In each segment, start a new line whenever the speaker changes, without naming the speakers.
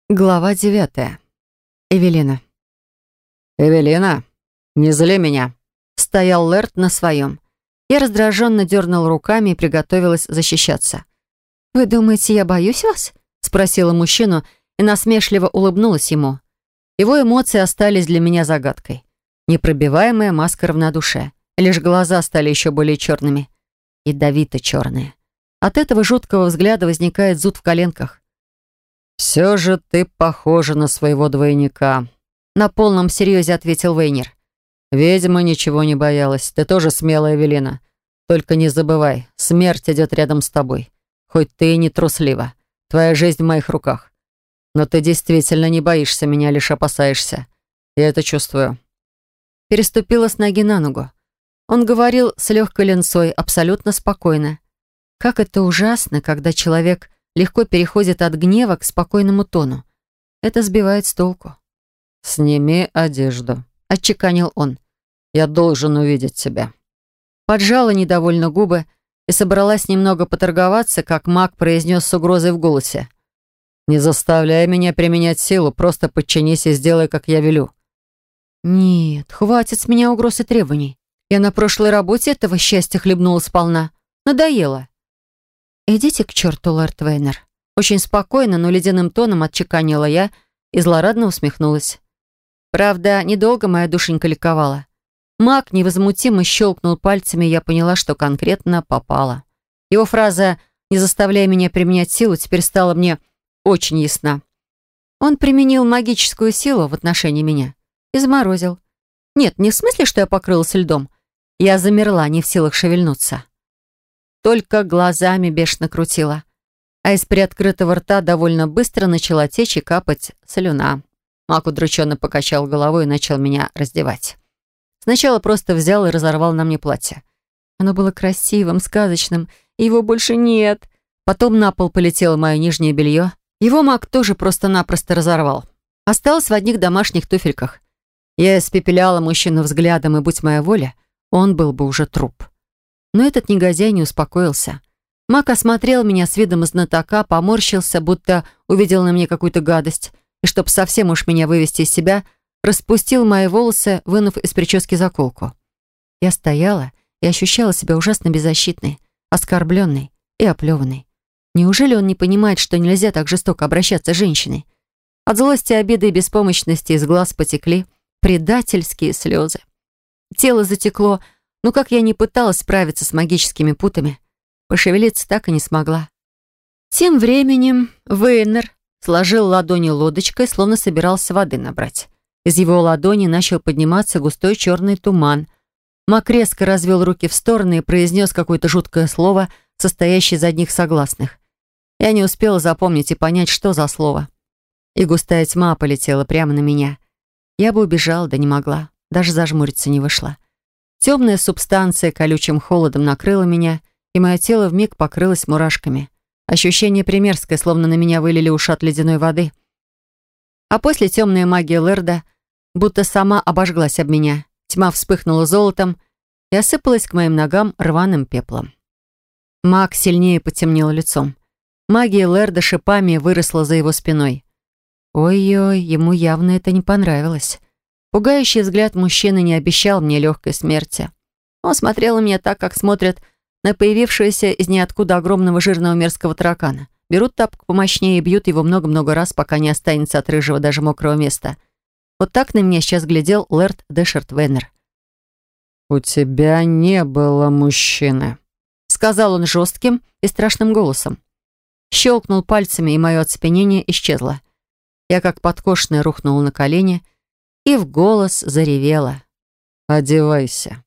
Глава 9. Эвелина.
«Эвелина, не зли меня!»
Стоял Лэрд на своем. Я раздраженно дернула руками и приготовилась защищаться. «Вы думаете, я боюсь вас?» Спросила мужчину и насмешливо улыбнулась ему. Его эмоции остались для меня загадкой. Непробиваемая маска равнодушия. Лишь глаза стали еще более черными. Ядовито черные. От этого жуткого взгляда возникает зуд в коленках.
«Все же ты похожа на своего двойника»,
— на полном серьезе ответил Вейнер.
«Ведьма ничего не боялась. Ты тоже смелая, Эвелина. Только не забывай, смерть идет рядом с тобой. Хоть ты и не труслива. Твоя жизнь в моих руках. Но ты действительно не боишься меня, лишь опасаешься. Я это чувствую».
Переступила с ноги на ногу. Он говорил с легкой ленцой, абсолютно спокойно. Как это ужасно, когда человек легко переходит от гнева к спокойному тону. Это сбивает с толку.
«Сними одежду»,
— отчеканил он.
«Я должен увидеть тебя».
Поджала недовольно губы и собралась немного поторговаться, как маг произнес с угрозой в голосе.
«Не заставляй меня применять силу, просто подчинись и сделай, как я велю».
«Нет, хватит с меня угроз и требований. Я на прошлой работе этого счастья хлебнула сполна. Надоело». «Идите к черту, лорд Вейнер». Очень спокойно, но ледяным тоном отчеканила я и злорадно усмехнулась. Правда, недолго моя душенька ликовала. Маг невозмутимо щелкнул пальцами, и я поняла, что конкретно попала. Его фраза «не заставляй меня применять силу» теперь стала мне очень ясна. Он применил магическую силу в отношении меня и заморозил. Нет, не в смысле, что я покрылась льдом. Я замерла, не в силах шевельнуться. Только глазами бешено крутила. А из приоткрытого рта довольно быстро начала течь и капать слюна. Мак удрученно покачал головой и начал меня раздевать. Сначала просто взял и разорвал на мне платье. Оно было красивым, сказочным, и его больше нет. Потом на пол полетело мое нижнее белье. Его Мак тоже просто-напросто разорвал. Осталось в одних домашних туфельках. Я испепеляла мужчину взглядом, и, будь моя воля, он был бы уже труп. Но этот негодяй не успокоился. Мак осмотрел меня с видом знатока, поморщился, будто увидел на мне какую-то гадость, и, чтоб совсем уж меня вывести из себя, распустил мои волосы, вынув из прически заколку. Я стояла и ощущала себя ужасно беззащитной, оскорбленной и оплеванной. Неужели он не понимает, что нельзя так жестоко обращаться с женщиной? От злости, обиды и беспомощности из глаз потекли предательские слезы. Тело затекло, но как я ни пыталась справиться с магическими путами, пошевелиться так и не смогла. Тем временем Вейнер сложил ладони лодочкой, словно собирался воды набрать. Из его ладони начал подниматься густой черный туман. Мак резко развел руки в стороны и произнес какое-то жуткое слово, состоящее из одних согласных. Я не успела запомнить и понять, что за слово. И густая тьма полетела прямо на меня. Я бы убежала, да не могла. Даже зажмуриться не вышла. Темная субстанция колючим холодом накрыла меня, и мое тело вмиг покрылось мурашками. Ощущение примерское, словно на меня вылили ушат ледяной воды. А после темная магия Лэрда будто сама обожглась об меня. Тьма вспыхнула золотом и осыпалась к моим ногам рваным пеплом. Маг сильнее потемнел лицом. Магия Лэрда шипами выросла за его спиной. Ой-ой, ему явно это не понравилось. Пугающий взгляд мужчины не обещал мне легкой смерти. Он смотрел на меня так, как смотрят на появившегося из ниоткуда огромного жирного мерзкого таракана. Берут тапку помощнее и бьют его много-много раз, пока не останется от рыжего даже мокрого места. Вот так на меня сейчас глядел Лэрд Дэшерт Вейнер.
«У тебя не было мужчины»,
— сказал он жестким и страшным голосом. Щелкнул пальцами, и мое оцепенение исчезло. Я, как подкошенная, рухнула на колени и в голос заревела.
«Одевайся».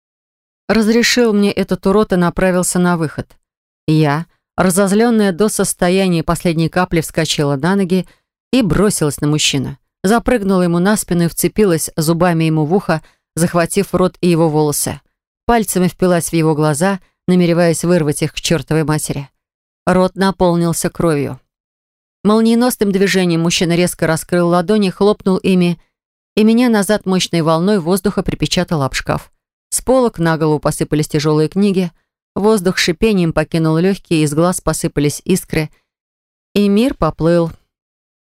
Разрешил мне этот урод и направился на выход. Я, разозленная до состояния последней капли, вскочила на ноги и бросилась на мужчину. Запрыгнула ему на спину и вцепилась зубами ему в ухо, захватив рот и его волосы. Пальцами впилась в его глаза, намереваясь вырвать их к чертовой матери. Рот наполнился кровью. Молниеносным движением мужчина резко раскрыл ладони, хлопнул ими, и меня назад мощной волной воздуха припечатал об шкаф. С полок на голову посыпались тяжелые книги, воздух шипением покинул легкие, из глаз посыпались искры, и мир поплыл.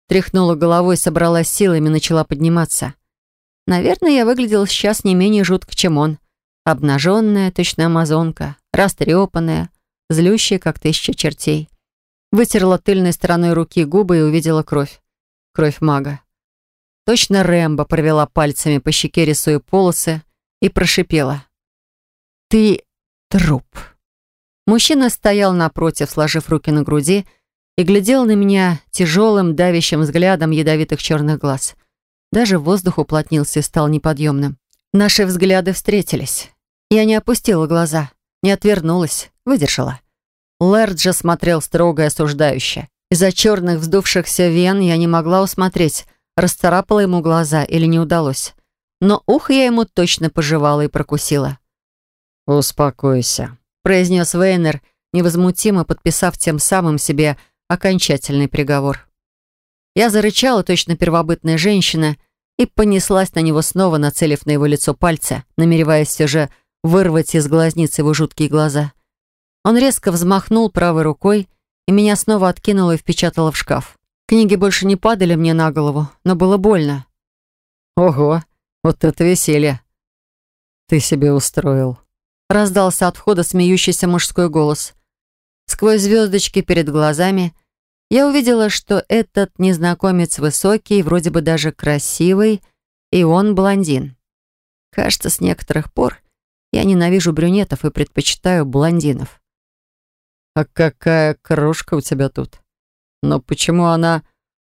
Тряхнула головой, собралась силами, начала подниматься. Наверное, я выглядела сейчас не менее жутко, чем он. Обнаженная, точно амазонка, растрепанная, злющая, как тысяча чертей. Вытерла тыльной стороной руки губы и увидела кровь. Кровь мага. Точно Рэмбо провела пальцами по щеке, рисуя полосы, и прошипела. «Ты труп». Мужчина стоял напротив, сложив руки на груди, и глядел на меня тяжелым, давящим взглядом ядовитых черных глаз. Даже воздух уплотнился и стал неподъемным. Наши взгляды встретились. Я не опустила глаза, не отвернулась, выдержала. Лэрд же смотрел строго и осуждающе. Из-за черных вздувшихся вен я не могла усмотреть, расцарапала ему глаза или не удалось. Но ухо я ему точно пожевала и прокусила.
«Успокойся»,
— произнес Вейнер, невозмутимо подписав тем самым себе окончательный приговор. Я зарычала, точно первобытная женщина, и понеслась на него снова, нацелив на его лицо пальцы, намереваясь все же вырвать из глазниц его жуткие глаза. Он резко взмахнул правой рукой, и меня снова откинуло и впечатало в шкаф. Книги больше не падали мне на голову, но было больно.
«Ого, вот это веселье! Ты себе устроил!»
Раздался от входа смеющийся мужской голос. Сквозь звездочки перед глазами я увидела, что этот незнакомец высокий, вроде бы даже красивый, и он блондин. Кажется, с некоторых пор я ненавижу брюнетов и предпочитаю блондинов.
«А какая крошка у тебя тут? Но почему она...»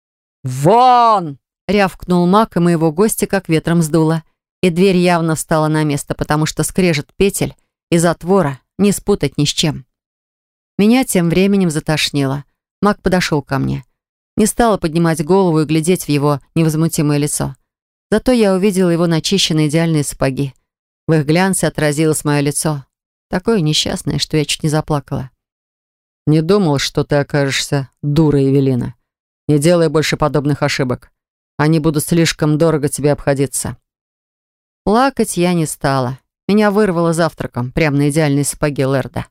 «Вон!»
— рявкнул маг, и моего гостя как ветром сдуло. И дверь явно встала на место, потому что скрежет петель и затвора не спутать ни с чем. Меня тем временем затошнило. Маг подошел ко мне. Не стала поднимать голову и глядеть в его невозмутимое лицо. Зато я увидела его начищенные идеальные сапоги. В их глянце отразилось мое лицо. Такое несчастное, что я чуть не заплакала.
«Не думал, что ты окажешься дурой, Эвелина. Не делай больше подобных ошибок. Они будут слишком дорого тебе обходиться».
Плакать я не стала. Меня вырвало завтраком, прямо на идеальные сапоги Лэрда.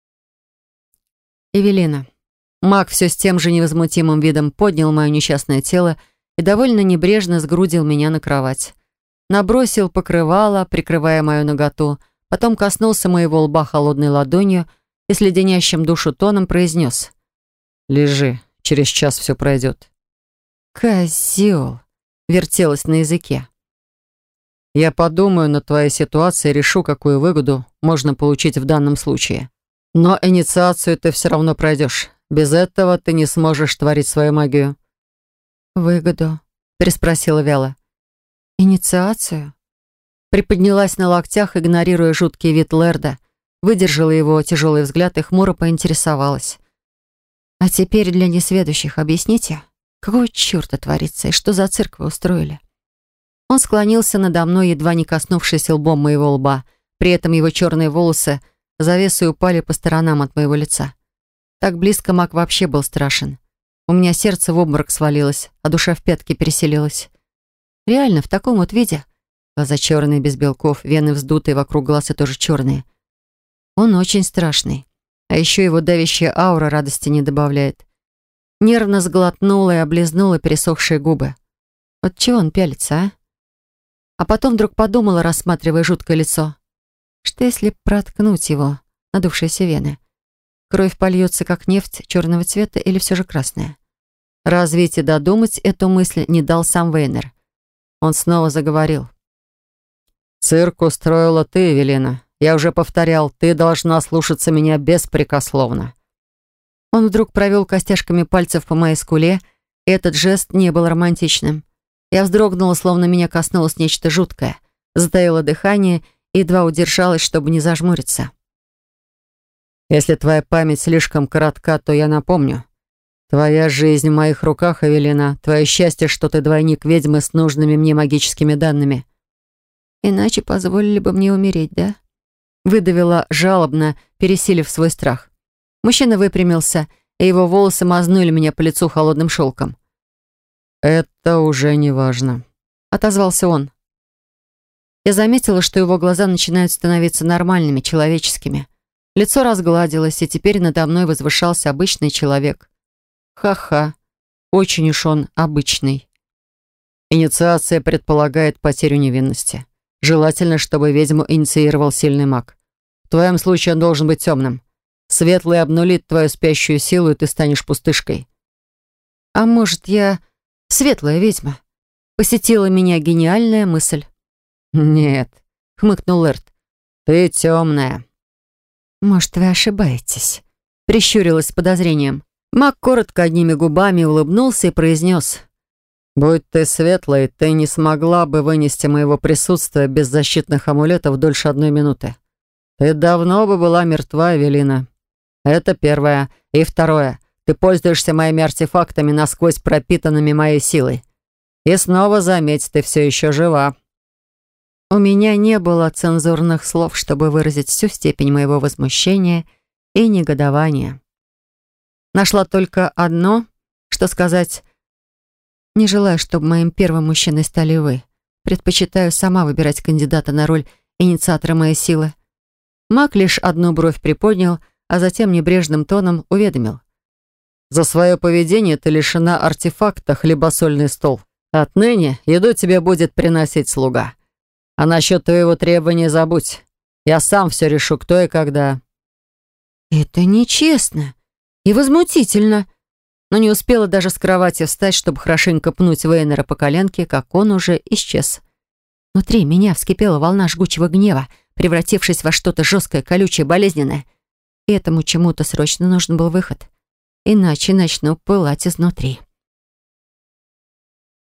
«Эвелина». Маг все с тем же невозмутимым видом поднял мое несчастное тело и довольно небрежно сгрудил меня на кровать. Набросил покрывало, прикрывая мою наготу, потом коснулся моего лба холодной ладонью и с леденящим душу тоном произнес:
«Лежи, через час все пройдет».
«Козел!» — вертелось на языке.
«Я подумаю над твоей ситуацией и решу, какую выгоду можно получить в данном случае. Но инициацию ты все равно пройдешь. Без этого ты не сможешь творить свою магию».
«Выгоду?» — переспросила вяло. «Инициацию?» Приподнялась на локтях, игнорируя жуткий вид Лэрда, выдержала его тяжелый взгляд и хмуро поинтересовалась. «А теперь для несведущих объясните, какого черта творится и что за цирк вы устроили?» Он склонился надо мной, едва не коснувшись лбом моего лба. При этом его черные волосы завесой упали по сторонам от моего лица. Так близко маг вообще был страшен. У меня сердце в обморок свалилось, а душа в пятки переселилась. Реально, в таком вот виде. Глаза черные, без белков, вены вздутые, вокруг глаз и тоже черные. Он очень страшный. А еще его давящая аура радости не добавляет. Нервно сглотнула и облизнула пересохшие губы. Вот чего он пялится, а? А потом вдруг подумала, рассматривая жуткое лицо. Что если проткнуть его, надувшиеся вены? Кровь польется, как нефть, черного цвета или все же красная? Развить и додумать эту мысль не дал сам Вейнер. Он снова заговорил.
«Цирк устроила ты, Эвелина. Я уже повторял, ты должна слушаться меня беспрекословно».
Он вдруг провел костяшками пальцев по моей скуле, и этот жест не был романтичным. Я вздрогнула, словно меня коснулось нечто жуткое, затаила дыхание и едва удержалась, чтобы не зажмуриться.
«Если твоя память слишком коротка, то я напомню. Твоя жизнь в моих руках, Эвелина. Твое счастье, что ты двойник ведьмы с нужными мне магическими данными».
«Иначе позволили бы мне умереть, да?» Выдавила жалобно, пересилив свой страх. Мужчина выпрямился, и его волосы мазнули меня по лицу холодным шелком.
«Это уже не важно»,
— отозвался он. Я заметила, что его глаза начинают становиться нормальными, человеческими. Лицо разгладилось, и теперь надо мной возвышался обычный человек. Ха-ха. очень уж он обычный.
Инициация предполагает потерю невинности. Желательно, чтобы ведьму инициировал сильный маг. В твоем случае он должен быть темным. Светлый обнулит твою спящую силу, и ты станешь пустышкой.
А может, я светлая ведьма? Посетила меня гениальная мысль.
Нет,
Хмыкнул Эрт.
ты темная.
Может, вы ошибаетесь? Прищурилась с подозрением. Маг коротко одними губами улыбнулся и произнес.
Будь ты светлой, ты не смогла бы вынести моего присутствия без защитных амулетов дольше 1 минуты. Ты давно бы была мертва, Эвелина. Это первое. И второе. Ты пользуешься моими артефактами, насквозь пропитанными моей силой. И снова заметь, ты все еще жива.
У меня не было цензурных слов, чтобы выразить всю степень моего возмущения и негодования. Нашла только одно, что сказать: не желаю, чтобы моим первым мужчиной стали вы. Предпочитаю сама выбирать кандидата на роль инициатора моей силы. Маг лишь одну бровь приподнял, а затем небрежным тоном уведомил.
За свое поведение ты лишена артефакта «Хлебосольный стол». Отныне еду тебе будет приносить слуга. А насчет твоего требования забудь. Я сам все решу, кто и когда.
Это нечестно и возмутительно. Но не успела даже с кровати встать, чтобы хорошенько пнуть Вейнера по коленке, как он уже исчез. Внутри меня вскипела волна жгучего гнева, превратившись во что-то жесткое, колючее, болезненное. И этому чему-то срочно нужен был выход. Иначе начну пылать изнутри.